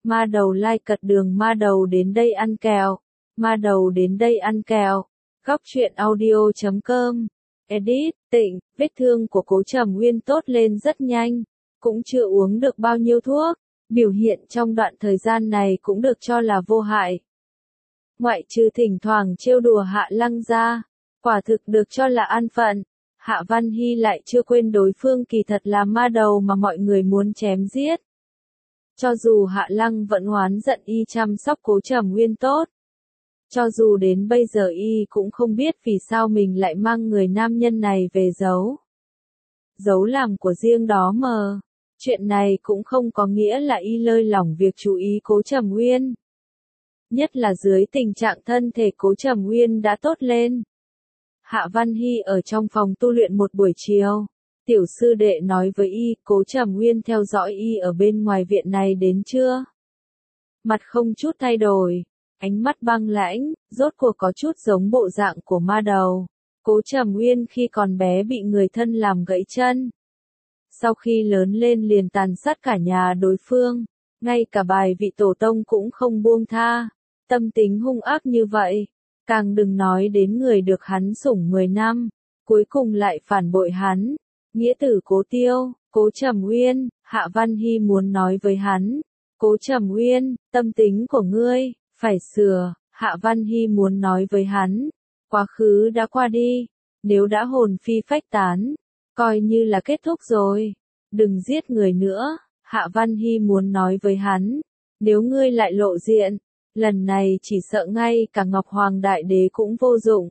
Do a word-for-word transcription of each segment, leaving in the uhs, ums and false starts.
Ma đầu lai cật đường, ma đầu đến đây ăn kẹo, ma đầu đến đây ăn kẹo. Góc truyện audio chấm com. Edit, Tịnh, vết thương của Cố Trầm Nguyên tốt lên rất nhanh, cũng chưa uống được bao nhiêu thuốc, biểu hiện trong đoạn thời gian này cũng được cho là vô hại. Ngoại trừ thỉnh thoảng trêu đùa Hạ Lăng ra, quả thực được cho là an phận, Hạ Văn Hy lại chưa quên đối phương kỳ thật là ma đầu mà mọi người muốn chém giết. Cho dù Hạ Lăng vẫn oán giận y chăm sóc Cố Trầm Nguyên tốt, cho dù đến bây giờ y cũng không biết vì sao mình lại mang người nam nhân này về giấu. Giấu làm của riêng đó mờ. Chuyện này cũng không có nghĩa là y lơi lỏng việc chú ý Cố Trầm Nguyên. Nhất là dưới tình trạng thân thể Cố Trầm Nguyên đã tốt lên. Hạ Văn Hy ở trong phòng tu luyện một buổi chiều. Tiểu sư đệ nói với y, Cố Trầm Nguyên theo dõi y ở bên ngoài viện này đến chưa? Mặt không chút thay đổi, ánh mắt băng lãnh, rốt cuộc có chút giống bộ dạng của ma đầu. Cố Trầm Nguyên khi còn bé bị người thân làm gãy chân. Sau khi lớn lên liền tàn sát cả nhà đối phương, ngay cả bài vị tổ tông cũng không buông tha. Tâm tính hung ác như vậy, càng đừng nói đến người được hắn sủng mười năm, cuối cùng lại phản bội hắn. Nghĩa tử Cố Tiêu, Cố Trầm Nguyên, Hạ Văn Hy muốn nói với hắn, Cố Trầm Nguyên, tâm tính của ngươi, phải sửa. Hạ Văn Hy muốn nói với hắn, quá khứ đã qua đi, nếu đã hồn phi phách tán, coi như là kết thúc rồi, đừng giết người nữa. Hạ Văn Hy muốn nói với hắn, nếu ngươi lại lộ diện, lần này chỉ sợ ngay cả Ngọc Hoàng Đại Đế cũng vô dụng.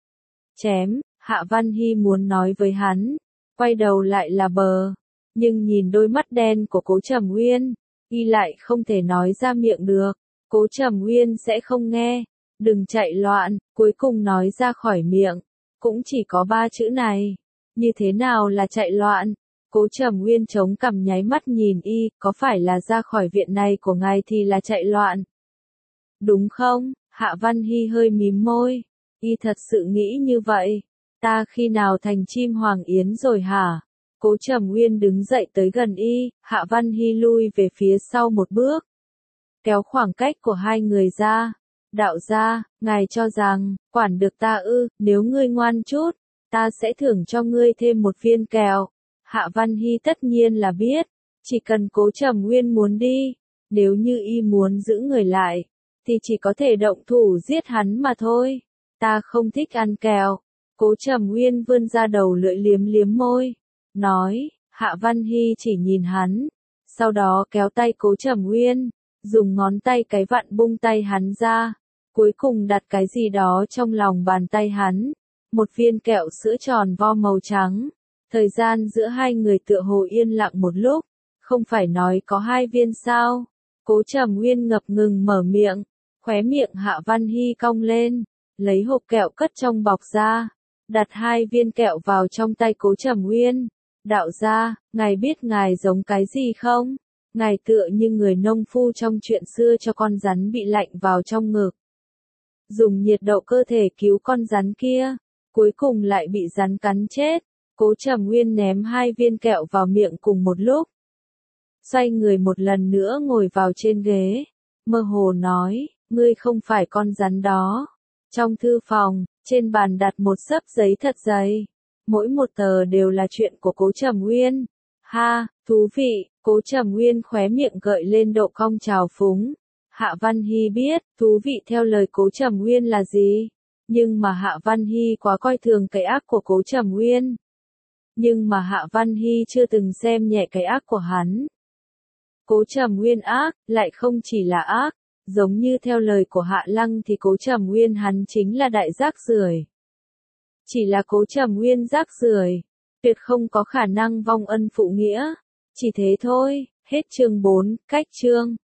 Chém, Hạ Văn Hy muốn nói với hắn, quay đầu lại là bờ, nhưng nhìn đôi mắt đen của Cố Trầm Nguyên, y lại không thể nói ra miệng được. Cố Trầm Nguyên sẽ không nghe, đừng chạy loạn, cuối cùng nói ra khỏi miệng, cũng chỉ có ba chữ này. Như thế nào là chạy loạn? Cố Trầm Nguyên chống cằm nháy mắt nhìn y, có phải là ra khỏi viện này của ngài thì là chạy loạn? Đúng không? Hạ Văn Hy hơi mím môi, y thật sự nghĩ như vậy. Ta khi nào thành chim hoàng yến rồi hả? Cố Trầm Nguyên đứng dậy tới gần y, Hạ Văn Hy lui về phía sau một bước, kéo khoảng cách của hai người ra. Đạo gia, ngài cho rằng, quản được ta ư, nếu ngươi ngoan chút, ta sẽ thưởng cho ngươi thêm một viên kẹo. Hạ Văn Hy tất nhiên là biết, chỉ cần Cố Trầm Nguyên muốn đi, nếu như y muốn giữ người lại, thì chỉ có thể động thủ giết hắn mà thôi. Ta không thích ăn kẹo. Cố Trầm Nguyên vươn ra đầu lưỡi liếm liếm môi, nói. Hạ Văn Hy chỉ nhìn hắn, sau đó kéo tay Cố Trầm Nguyên, dùng ngón tay cái vặn bung tay hắn ra, cuối cùng đặt cái gì đó trong lòng bàn tay hắn, một viên kẹo sữa tròn vo màu trắng. Thời gian giữa hai người tựa hồ yên lặng một lúc, không phải nói có hai viên sao? Cố Trầm Nguyên ngập ngừng mở miệng, khóe miệng Hạ Văn Hy cong lên, lấy hộp kẹo cất trong bọc ra, đặt hai viên kẹo vào trong tay Cố Trầm Nguyên. Đạo gia, ngài biết ngài giống cái gì không? Ngài tựa như người nông phu trong chuyện xưa cho con rắn bị lạnh vào trong ngực, dùng nhiệt độ cơ thể cứu con rắn kia, cuối cùng lại bị rắn cắn chết. Cố Trầm Nguyên ném hai viên kẹo vào miệng cùng một lúc, xoay người một lần nữa ngồi vào trên ghế, mơ hồ nói, ngươi không phải con rắn đó. Trong thư phòng, trên bàn đặt một xấp giấy thật dày, mỗi một tờ đều là chuyện của Cố Trầm Nguyên. Ha, thú vị. Cố Trầm Nguyên khóe miệng gợi lên độ cong trào phúng. Hạ Văn Hy biết, thú vị theo lời Cố Trầm Nguyên là gì, nhưng mà Hạ Văn Hy quá coi thường cái ác của Cố Trầm Nguyên. Nhưng mà Hạ Văn Hy chưa từng xem nhẹ cái ác của hắn. Cố Trầm Nguyên ác, lại không chỉ là ác, giống như theo lời của Hạ Lăng thì Cố Trầm Nguyên hắn chính là đại rác rưởi. Chỉ là Cố Trầm Nguyên rác rưởi, tuyệt không có khả năng vong ân phụ nghĩa. Chỉ thế thôi. Hết chương bốn, cách chương.